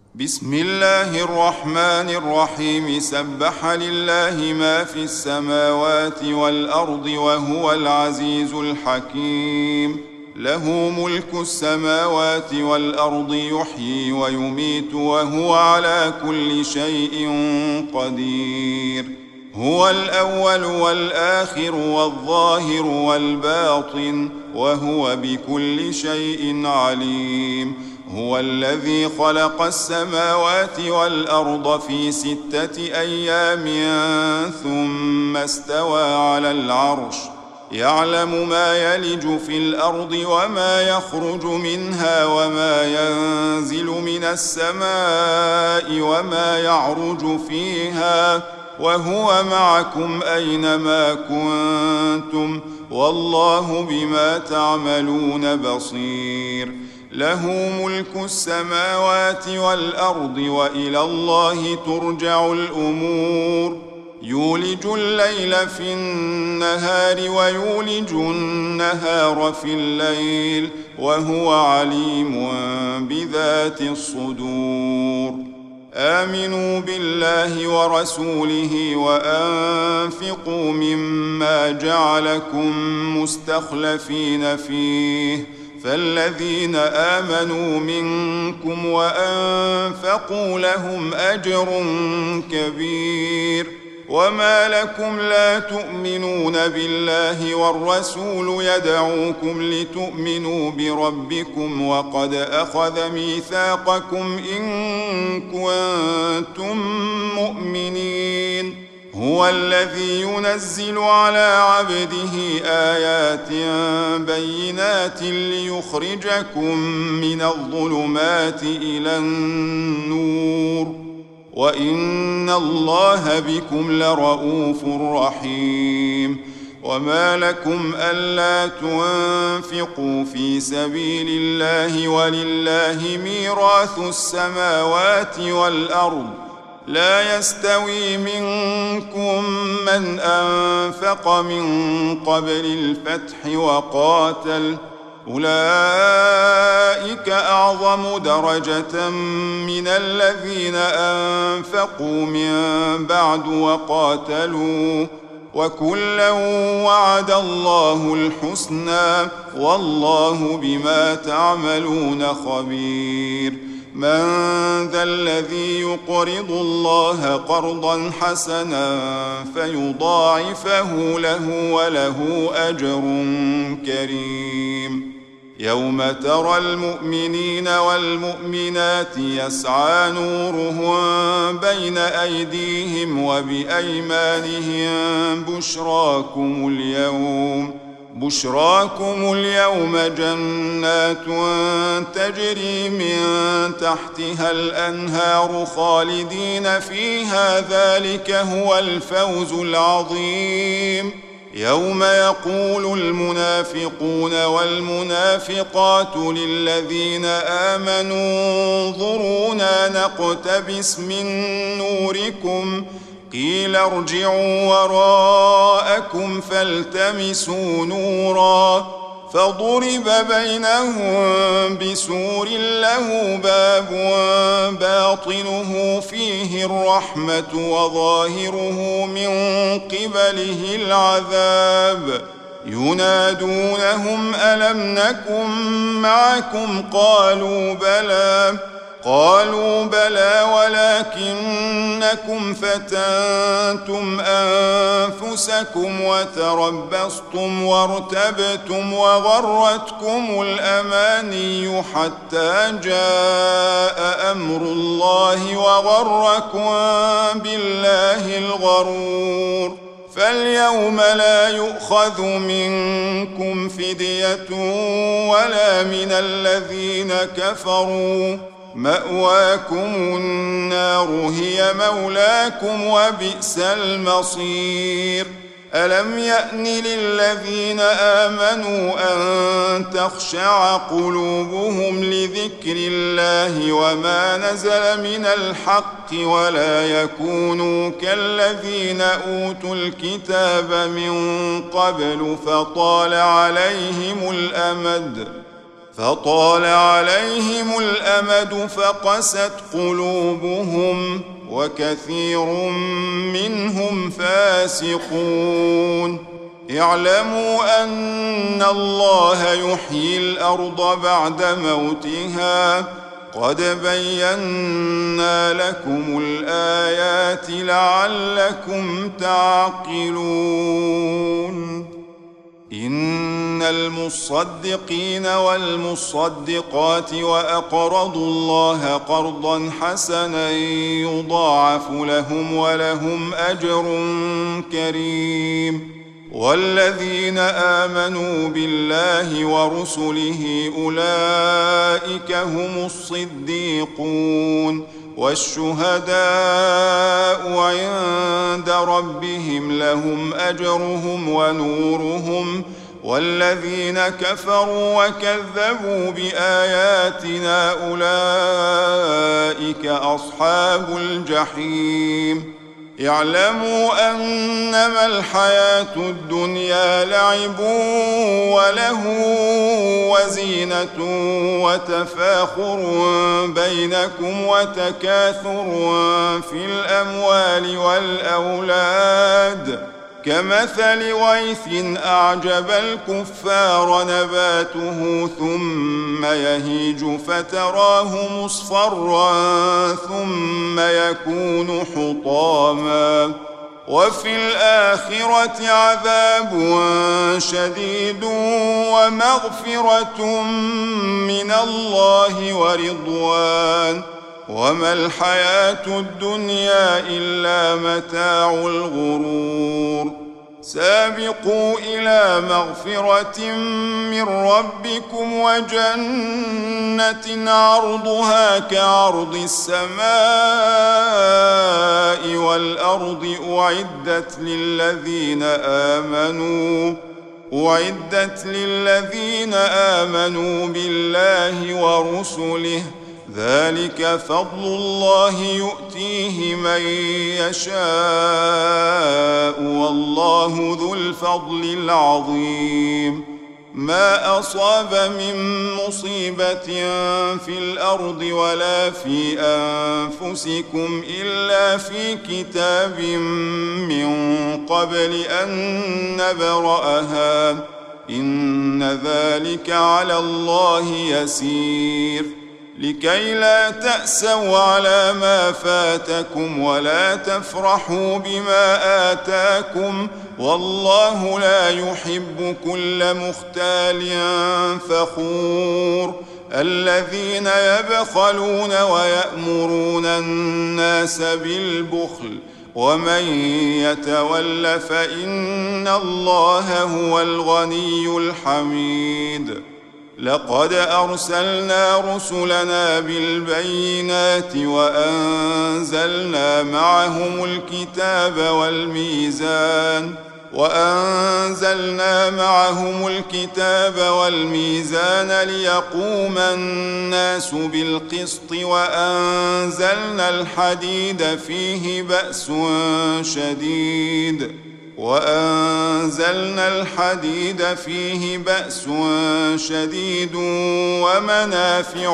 بسم الله الرحمن الرحيم. سبح لله ما في السماوات والأرض وهو العزيز الحكيم. له ملك السماوات والأرض، يحيي ويميت وهو على كل شيء قدير. هو الأول والآخر والظاهر والباطن، وهو بكل شيء عليم. هو الذي خلق السماوات والأرض في 6 أيام ثم استوى على العرش، يعلم ما يلج في الأرض وما يخرج منها وما ينزل من السماء وما يعرج فيها، وهو معكم أينما كنتم، والله بما تعملون بصير. له ملك السماوات والأرض، وإلى الله ترجع الأمور. يولج الليل في النهار ويولج النهار في الليل، وهو عليم بذات الصدور. آمنوا بالله ورسوله وأنفقوا مما جعلكم مستخلفين فيه، فالذين آمنوا منكم وأنفقوا لهم أجر كبير. وما لكم لا تؤمنون بالله والرسول يدعوكم لتؤمنوا بربكم وقد أخذ ميثاقكم إن كنتم مؤمنين. هو الذي ينزل على عبده آيات بينات ليخرجكم من الظلمات إلى النور، وإن الله بكم لرؤوف رحيم. وما لكم ألا تنفقوا في سبيل الله ولله ميراث السماوات والأرض، لا يستوي منكم من أنفق من قبل الفتح وقاتل، أولئك أعظم درجة من الذين أنفقوا من بعد وقاتلوا، وكلا وعد الله الحسنى، والله بما تعملون خبير. من ذا الذي يقرض الله قرضا حسنا فيضاعفه له وله أجر كريم. يوم ترى المؤمنين والمؤمنات يسعى نورهم بين أيديهم وبأيمانهم بشراكم اليوم جنات تجري من تحتها الأنهار خالدين فيها، ذلك هو الفوز العظيم. يوم يقول المنافقون والمنافقات للذين آمنوا انظرونا نقتبس من نوركم، قيل ارجعوا وراءكم فالتمسوا نورا، فضرب بينهم بسور له باب باطنه فيه الرحمة وظاهره من قبله العذاب. ينادونهم ألم نكن معكم؟ قالوا بلى ولكنكم فتنتم أنفسكم وتربصتم وارتبتم وغرتكم الأماني حتى جاء أمر الله وغركم بالله الغرور. فاليوم لا يؤخذ منكم فدية ولا من الذين كفروا، مأواكم النار هي مولاكم وبئس المصير. ألم يأن للذين آمنوا أن تخشع قلوبهم لذكر الله وما نزل من الحق ولا يكونوا كالذين أوتوا الكتاب من قبل فطال عليهم الأمد فطال عليهم الأمد فقست قلوبهم وكثير منهم فاسقون. اعلموا أن الله يحيي الأرض بعد موتها قد بينا لكم الآيات لعلكم تعقلون. إن المصدقين والمصدقات وأقرضوا الله قرضا حسنا يضاعف لهم ولهم أجر كريم. والذين آمنوا بالله ورسله أولئك هم الصديقون والشهداء عند ربهم لهم أجرهم ونورهم. والذين كفروا وكذبوا بآياتنا أولئك أصحاب الجحيم. اعلموا أنما الحياة الدنيا لعب وله وزينة وتفاخر بينكم وتكاثر في الأموال والأولاد كمثل غيث أعجب الكفار نباته ثم يهيج فتراه مصفرا ثم يكون حطاما وفي الآخرة عذاب شديد ومغفرة من الله ورضوان وما الحياة الدنيا إلا متاع الغرور. سابقوا إلى مغفرة من ربكم وجنة عرضها كعرض السماء والأرض أعدت للذين آمنوا بالله ورسله ذلك فضل الله يؤتيه من يشاء والله ذو الفضل العظيم. ما أصاب من مصيبة في الأرض ولا في أنفسكم إلا في كتاب من قبل أن نبرأها إن ذلك على الله يسير. لكي لا تأسوا على ما فاتكم ولا تفرحوا بما آتاكم والله لا يحب كل مختال فخور. الذين يبخلون ويأمرون الناس بالبخل ومن يتول فإن الله هو الغني الحميد. لقد أرسلنا رسلنا بالبينات وأنزلنا معهم الكتاب والميزان ليقوم الناس بالقسط وأنزلنا الحديد فيه بأس شديد ومنافع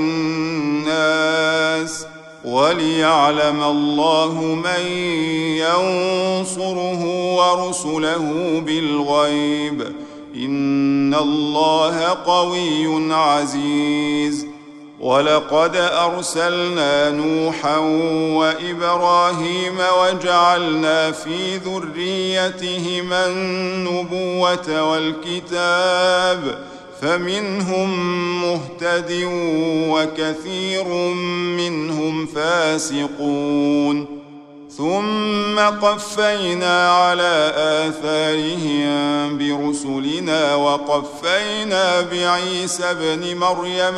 للناس وليعلم الله من ينصره ورسله بالغيب إن الله قوي عزيز. ولقد أرسلنا نوحا وإبراهيم وجعلنا في ذريتهما النبوة والكتاب فمنهم مهتد وكثير منهم فاسقون. ثم قفينا على آثارهم برسلنا وقفينا بعيسى ابن مريم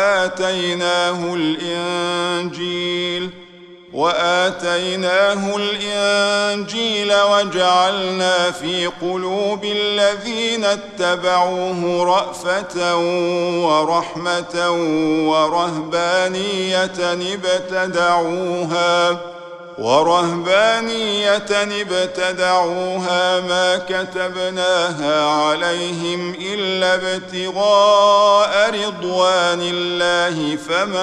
وآتيناه الإنجيل وجعلنا في قلوب الذين اتبعوه رأفة ورحمة ورهبانية ورهبانية ابتدعوها ما كتبناها عليهم إلا ابتغاء رضوان الله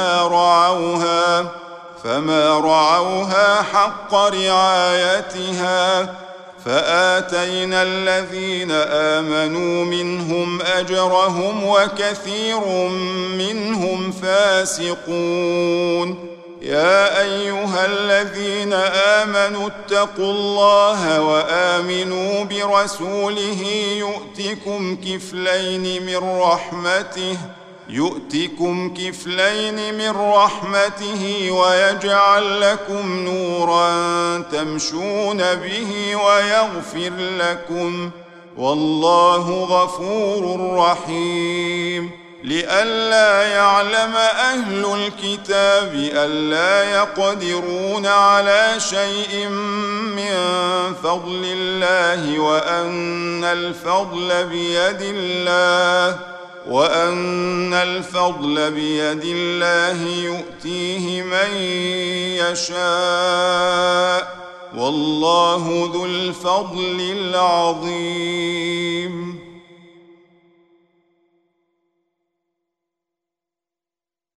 فما رعوها حق رعايتها فآتينا الذين آمنوا منهم أجرهم وكثير منهم فاسقون. يا أيها الذين آمنوا اتقوا الله وآمنوا برسوله يؤتكم كفلين من رحمته ويجعل لكم نورا تمشون به ويغفر لكم والله غفور رحيم. لئلا يعلم أهل الكتاب ألا يقدرون على شيء من فضل الله وأن الفضل بيد الله يؤتيه من يشاء والله ذو الفضل العظيم.